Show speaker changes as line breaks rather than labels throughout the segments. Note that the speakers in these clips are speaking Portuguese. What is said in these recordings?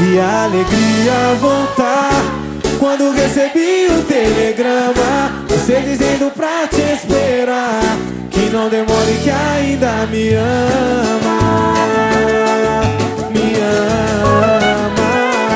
Vi a alegria voltar quando recebi o telegrama, você dizendo pra te esperar, que não demore, que ainda me ama. Me ama.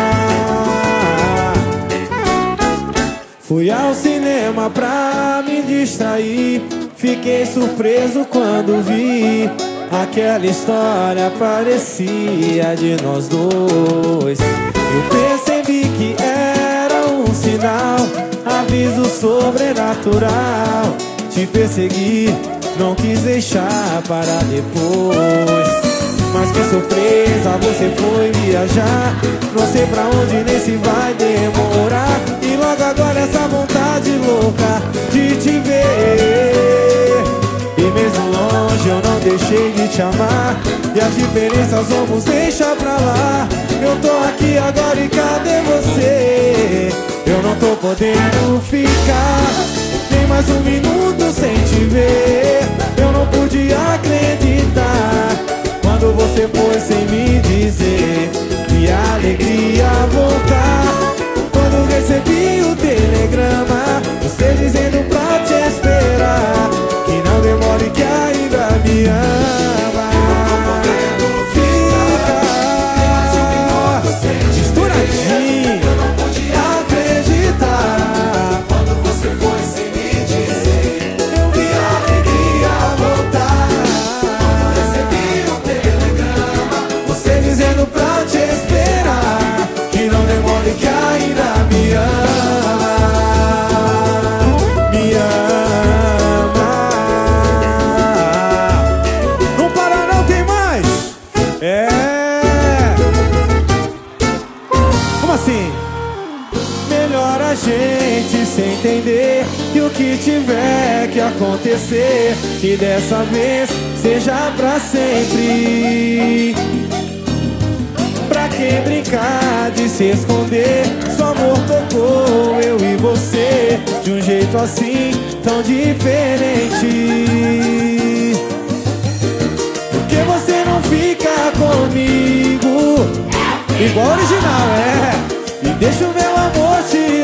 Fui ao cinema pra me distrair, fiquei surpreso quando vi aquela história, parecia de nós dois. Eu percebi que era um sinal, aviso sobrenatural. Te persegui, não quis deixar para depois. Mas que surpresa, você foi viajar, não sei pra onde nem se vai demorar. E logo agora essa vontade louca de te ver. E mesmo longe eu não deixei de te amar, e as diferenças vamos deixar pra lá. Eu tô aqui agora e cadê você? Eu não tô podendo ficar nem mais um minuto sem te ver. Eu não pude acreditar quando você foi sem me dizer. E a alegria voltar quando recebi o telegrama, você dizendo pra te esperar, que não demore, que ainda me ama. Fica misturadinho. Eu não pude acreditar quando você foi sem me dizer. Eu vi a alegria voltar quando recebi o telegrama, você dizendo pra te esperar, que não demore, que ainda me ama. Me ama. Não para não, tem mais. Como assim? Melhor a gente se entender, e o que tiver que acontecer, que dessa vez seja pra sempre. Pra que brincar de se esconder? Seu amor tocou eu e você de um jeito assim tão diferente. Por que você não fica comigo igual original, e deixa o meu amor te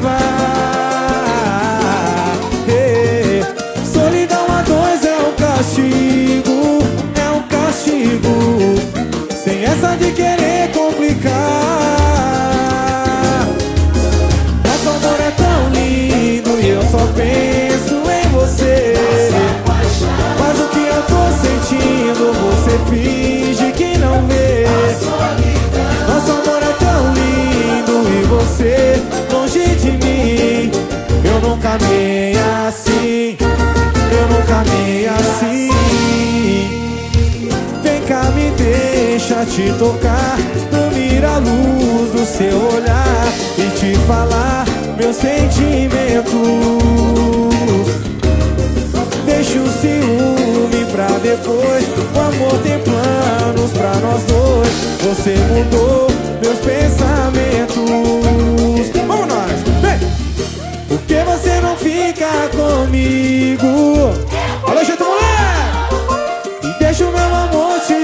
levar. Solidão a dois é um castigo, é um castigo, sem essa de querer complicar. Nosso amor é tão lindo e eu só penso em você. Mas o que eu tô sentindo, você finge que não vê. Nosso amor é tão lindo e você longe de mim. Eu nunca amei assim, eu nunca amei assim. Vem cá, me deixa te tocar, dormir à luz do seu olhar e te falar meus sentimentos. Deixa o ciúme pra depois, o amor tem planos pra nós dois. Você mudou meus pensamentos. Vamos nós, vem! Por que você não fica comigo? Alô, jeito mulher! E deixa o meu amor te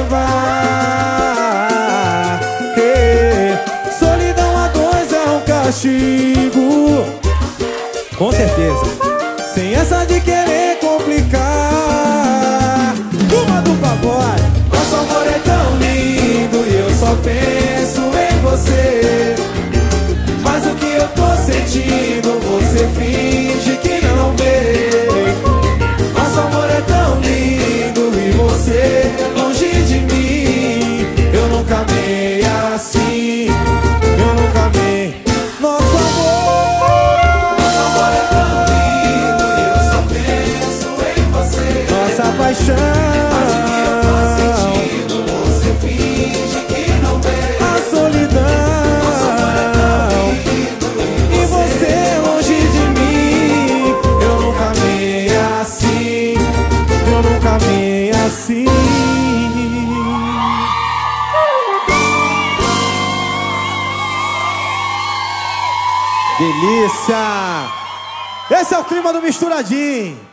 levar. Solidão a dois é um castigo, com certeza, sem essa de querer complicar. Uma do pagode. Nosso amor é tão lindo e eu só penso em você. Mas o que eu tô sentindo, você finge que não vê. Nosso amor é tão lindo e você longe de mim. Eu nunca amei assim, eu nunca amei. Nosso amor é tão lindo e eu só penso em você. Nossa paixão, mas o que eu tô sentindo, você finge que não vê. A solidão, nosso amor é tão lindo e você longe de mim. Eu nunca amei assim, eu nunca amei assim. Delícia! Esse é o clima do Misturadinho.